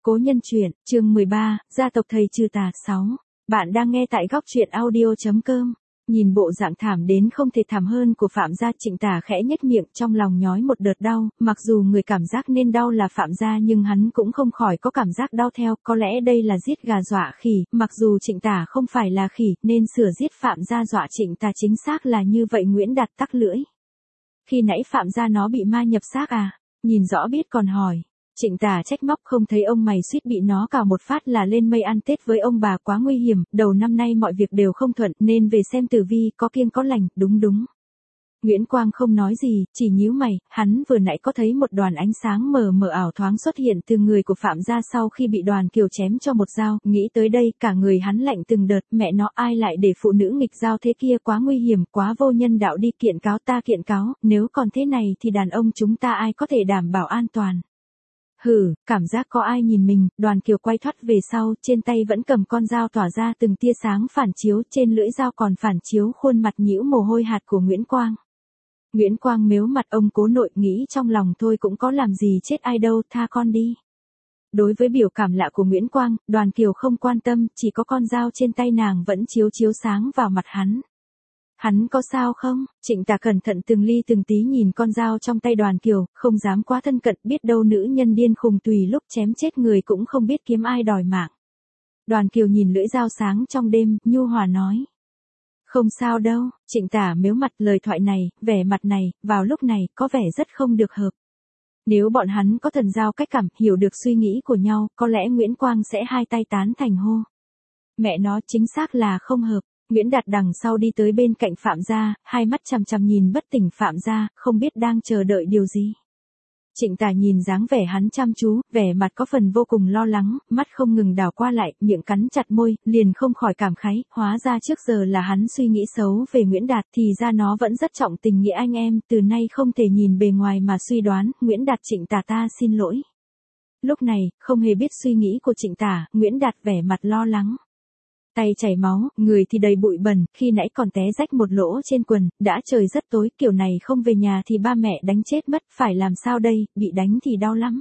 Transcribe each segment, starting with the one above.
Cố nhân truyện, chương 13, gia tộc thầy trừ tà 6. Bạn đang nghe tại góc truyện audio.com. Nhìn bộ dạng thảm đến không thể thảm hơn của Phạm gia, Trịnh Tà khẽ nhếch miệng, trong lòng nhói một đợt đau, mặc dù người cảm giác nên đau là Phạm gia nhưng hắn cũng không khỏi có cảm giác đau theo, có lẽ đây là giết gà dọa khỉ, mặc dù Trịnh Tà không phải là khỉ, nên sửa giết Phạm gia dọa Trịnh Tà chính xác là như vậy. Nguyễn Đạt tắc lưỡi. Khi nãy Phạm gia nó bị ma nhập xác à? Nhìn rõ biết còn hỏi. Trịnh Tà trách móc, không thấy ông mày suýt bị nó cào một phát là lên mây ăn Tết với ông bà, quá nguy hiểm, đầu năm nay mọi việc đều không thuận nên về xem tử vi, có kiêng có lành, đúng. Nguyễn Quang không nói gì, chỉ nhíu mày, hắn vừa nãy có thấy một đoàn ánh sáng mờ mờ ảo thoáng xuất hiện từ người của Phạm gia sau khi bị Đoàn Kiều chém cho một dao, nghĩ tới đây cả người hắn lạnh từng đợt, mẹ nó ai lại để phụ nữ nghịch dao thế kia, quá nguy hiểm, quá vô nhân đạo, đi kiện cáo, ta kiện cáo, nếu còn thế này thì đàn ông chúng ta ai có thể đảm bảo an toàn. Hừ, cảm giác có ai nhìn mình, Đoàn Kiều quay thoát về sau, trên tay vẫn cầm con dao tỏa ra từng tia sáng phản chiếu, trên lưỡi dao còn phản chiếu khuôn mặt nhĩu mồ hôi hạt của Nguyễn Quang. Nguyễn Quang mếu mặt, ông cố nội nghĩ trong lòng thôi cũng có làm gì chết ai đâu, tha con đi. Đối với biểu cảm lạ của Nguyễn Quang, Đoàn Kiều không quan tâm, chỉ có con dao trên tay nàng vẫn chiếu sáng vào mặt hắn. Hắn có sao không? Trịnh Tà cẩn thận từng ly từng tí nhìn con dao trong tay Đoàn Kiều, không dám quá thân cận, biết đâu nữ nhân điên khùng tùy lúc chém chết người cũng không biết kiếm ai đòi mạng. Đoàn Kiều nhìn lưỡi dao sáng trong đêm, nhu hòa nói. Không sao đâu. Trịnh Tà mếu mặt, lời thoại này, vẻ mặt này, vào lúc này, có vẻ rất không được hợp. Nếu bọn hắn có thần giao cách cảm, hiểu được suy nghĩ của nhau, có lẽ Nguyễn Quang sẽ hai tay tán thành hô. Mẹ nó chính xác là không hợp. Nguyễn Đạt đằng sau đi tới bên cạnh Phạm gia, hai mắt chằm chằm nhìn bất tỉnh Phạm gia, không biết đang chờ đợi điều gì. Trịnh Tà nhìn dáng vẻ hắn chăm chú, vẻ mặt có phần vô cùng lo lắng, mắt không ngừng đảo qua lại, miệng cắn chặt môi, liền không khỏi cảm khái, hóa ra trước giờ là hắn suy nghĩ xấu về Nguyễn Đạt, thì ra nó vẫn rất trọng tình nghĩa anh em, từ nay không thể nhìn bề ngoài mà suy đoán. Nguyễn Đạt, Trịnh Tà ta xin lỗi. Lúc này, không hề biết suy nghĩ của Trịnh Tà, Nguyễn Đạt vẻ mặt lo lắng. Tay chảy máu, người thì đầy bụi bẩn, khi nãy còn té rách một lỗ trên quần, đã trời rất tối, kiểu này không về nhà thì ba mẹ đánh chết mất, phải làm sao đây, bị đánh thì đau lắm.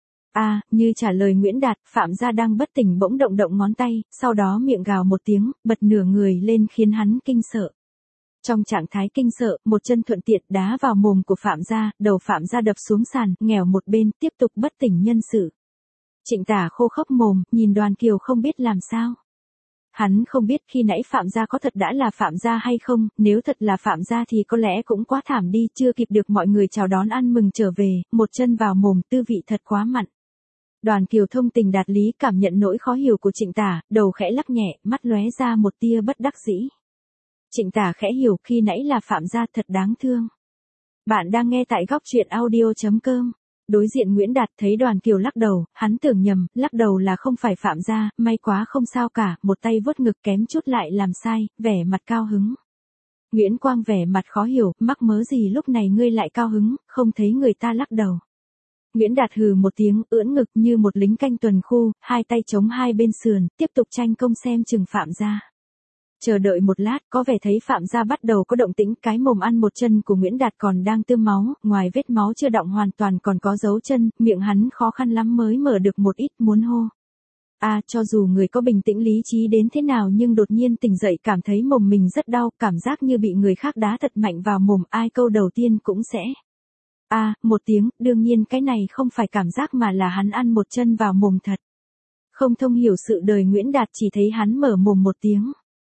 Như trả lời Nguyễn Đạt, Phạm gia đang bất tỉnh bỗng động ngón tay, sau đó miệng gào một tiếng, bật nửa người lên khiến hắn kinh sợ. Trong trạng thái kinh sợ, một chân thuận tiện đá vào mồm của Phạm gia, đầu Phạm gia đập xuống sàn, nghèo một bên, tiếp tục bất tỉnh nhân sự. Trịnh Tà khô khốc mồm, nhìn Đoàn Kiều không biết làm sao. Hắn không biết khi nãy Phạm gia có thật đã là Phạm gia hay không, nếu thật là Phạm gia thì có lẽ cũng quá thảm đi, chưa kịp được mọi người chào đón ăn mừng trở về, một chân vào mồm, tư vị thật quá mặn. Đoàn Kiều thông tình đạt lý, cảm nhận nỗi khó hiểu của Trịnh Tà, đầu khẽ lắc nhẹ, mắt lóe ra một tia bất đắc dĩ. Trịnh Tà khẽ hiểu, khi nãy là Phạm gia, thật đáng thương. Bạn đang nghe tại góc truyện audio.com. Đối diện Nguyễn Đạt thấy Đoàn Kiều lắc đầu, hắn tưởng nhầm, lắc đầu là không phải Phạm gia, may quá không sao cả, một tay vuốt ngực kém chút lại làm sai, vẻ mặt cao hứng. Nguyễn Quang vẻ mặt khó hiểu, mắc mớ gì lúc này ngươi lại cao hứng, không thấy người ta lắc đầu. Nguyễn Đạt hừ một tiếng, ưỡn ngực như một lính canh tuần khu, hai tay chống hai bên sườn, tiếp tục tranh công xem chừng Phạm gia. Chờ đợi một lát, có vẻ thấy Phạm gia bắt đầu có động tĩnh, cái mồm ăn một chân của Nguyễn Đạt còn đang tươm máu, ngoài vết máu chưa đọng hoàn toàn còn có dấu chân, miệng hắn khó khăn lắm mới mở được một ít, muốn hô. Cho dù người có bình tĩnh lý trí đến thế nào nhưng đột nhiên tỉnh dậy cảm thấy mồm mình rất đau, cảm giác như bị người khác đá thật mạnh vào mồm, ai câu đầu tiên cũng sẽ. Một tiếng, đương nhiên cái này không phải cảm giác mà là hắn ăn một chân vào mồm thật. Không thông hiểu sự đời Nguyễn Đạt chỉ thấy hắn mở mồm một tiếng.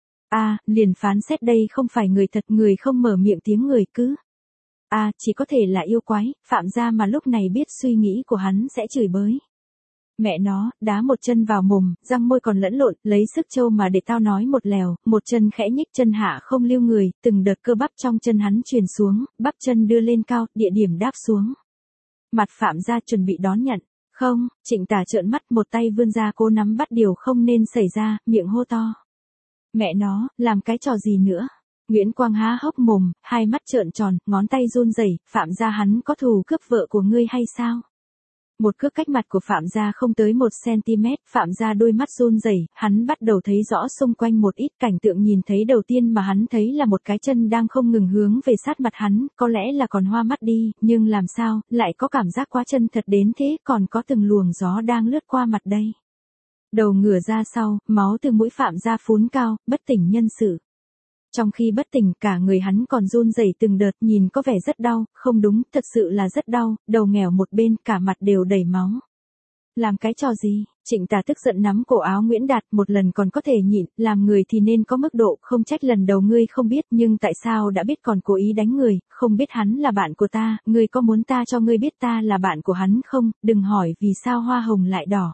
Liền phán xét đây không phải người thật, người không mở miệng tiếng người cứ. Chỉ có thể là yêu quái, Phạm gia mà lúc này biết suy nghĩ của hắn sẽ chửi bới. Mẹ nó, đá một chân vào mồm, răng môi còn lẫn lộn, lấy sức trâu mà để tao nói một lèo, một chân khẽ nhích chân hạ không lưu người, từng đợt cơ bắp trong chân hắn truyền xuống, bắp chân đưa lên cao, địa điểm đáp xuống. Mặt Phạm gia chuẩn bị đón nhận. Không, Trịnh Tà trợn mắt, một tay vươn ra cố nắm bắt điều không nên xảy ra, miệng hô to. Mẹ nó, làm cái trò gì nữa? Nguyễn Quang há hốc mồm, hai mắt trợn tròn, ngón tay run rẩy, Phạm gia hắn có thù cướp vợ của ngươi hay sao? Một cước cách mặt của Phạm gia không tới 1 cm, Phạm gia đôi mắt run rẩy, hắn bắt đầu thấy rõ xung quanh một ít cảnh tượng. Nhìn thấy đầu tiên mà hắn thấy là một cái chân đang không ngừng hướng về sát mặt hắn, có lẽ là còn hoa mắt đi, nhưng làm sao, lại có cảm giác quá chân thật đến thế, còn có từng luồng gió đang lướt qua mặt đây. Đầu ngửa ra sau, máu từ mũi Phạm gia phún cao, bất tỉnh nhân sự. Trong khi bất tỉnh, cả người hắn còn run rẩy từng đợt, nhìn có vẻ rất đau, không đúng, thật sự là rất đau, đầu nghèo một bên, cả mặt đều đầy máu. Làm cái trò gì? Trịnh Tà tức giận nắm cổ áo Nguyễn Đạt, một lần còn có thể nhịn, làm người thì nên có mức độ, không trách lần đầu ngươi không biết, nhưng tại sao đã biết còn cố ý đánh người, không biết hắn là bạn của ta, ngươi có muốn ta cho ngươi biết ta là bạn của hắn không, đừng hỏi vì sao hoa hồng lại đỏ.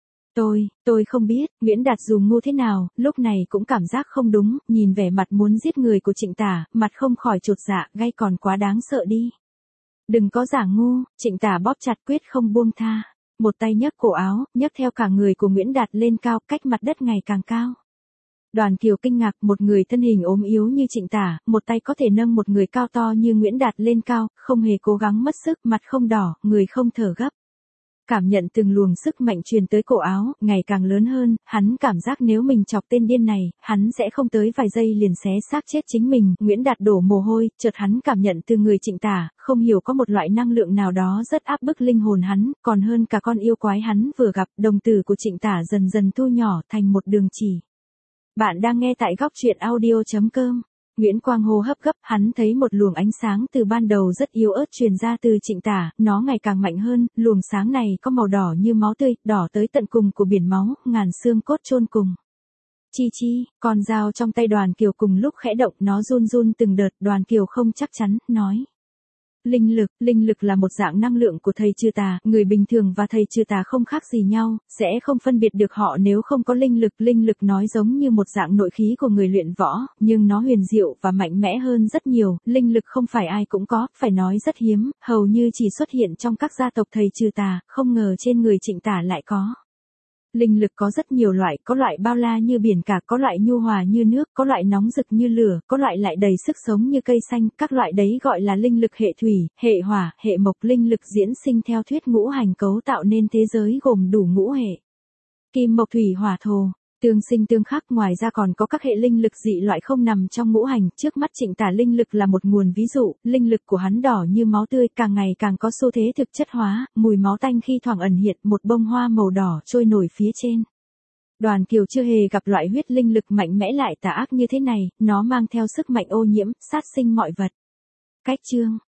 Tôi không biết, Nguyễn Đạt dù ngu thế nào, lúc này cũng cảm giác không đúng, nhìn vẻ mặt muốn giết người của Trịnh Tà, mặt không khỏi chột dạ, gay còn quá đáng sợ đi. Đừng có giả ngu, Trịnh Tà bóp chặt quyết không buông tha. Một tay nhấc cổ áo, nhấc theo cả người của Nguyễn Đạt lên cao, cách mặt đất ngày càng cao. Đoàn Kiều kinh ngạc, một người thân hình ốm yếu như Trịnh Tà, một tay có thể nâng một người cao to như Nguyễn Đạt lên cao, không hề cố gắng mất sức, mặt không đỏ, người không thở gấp. Cảm nhận từng luồng sức mạnh truyền tới cổ áo, ngày càng lớn hơn, hắn cảm giác nếu mình chọc tên điên này, hắn sẽ không tới vài giây liền xé xác chết chính mình. Nguyễn Đạt đổ mồ hôi, chợt hắn cảm nhận từ người Trịnh Tà, không hiểu có một loại năng lượng nào đó rất áp bức linh hồn hắn, còn hơn cả con yêu quái hắn vừa gặp. Đồng tử của Trịnh Tà dần dần thu nhỏ thành một đường chỉ. Bạn đang nghe tại góc truyện audio.com. Nguyễn Quang hô hấp gấp, hắn thấy một luồng ánh sáng từ ban đầu rất yếu ớt truyền ra từ Trịnh Tà, nó ngày càng mạnh hơn, luồng sáng này có màu đỏ như máu tươi, đỏ tới tận cùng của biển máu, ngàn xương cốt chôn cùng. Chi, con dao trong tay Đoàn Kiều cùng lúc khẽ động, nó run run từng đợt. Đoàn Kiều không chắc chắn, nói. Linh lực là một dạng năng lượng của thầy Trừ Tà, người bình thường và thầy Trừ Tà không khác gì nhau, sẽ không phân biệt được họ nếu không có linh lực nói giống như một dạng nội khí của người luyện võ, nhưng nó huyền diệu và mạnh mẽ hơn rất nhiều, linh lực không phải ai cũng có, phải nói rất hiếm, hầu như chỉ xuất hiện trong các gia tộc thầy Trừ Tà, không ngờ trên người Trịnh Tà lại có. Linh lực có rất nhiều loại, có loại bao la như biển cả, có loại nhu hòa như nước, có loại nóng rực như lửa, có loại lại đầy sức sống như cây xanh, các loại đấy gọi là linh lực hệ thủy, hệ hỏa, hệ mộc. Linh lực diễn sinh theo thuyết ngũ hành cấu tạo nên thế giới gồm đủ ngũ hệ. Kim mộc thủy hỏa thổ, tương sinh tương khắc, ngoài ra còn có các hệ linh lực dị loại không nằm trong ngũ hành, trước mắt Trịnh Tà linh lực là một nguồn ví dụ, linh lực của hắn đỏ như máu tươi, càng ngày càng có xu thế thực chất hóa, mùi máu tanh khi thoảng ẩn hiện, một bông hoa màu đỏ trôi nổi phía trên. Đoàn Kiều chưa hề gặp loại huyết linh lực mạnh mẽ lại tà ác như thế này, nó mang theo sức mạnh ô nhiễm, sát sinh mọi vật. Cách chương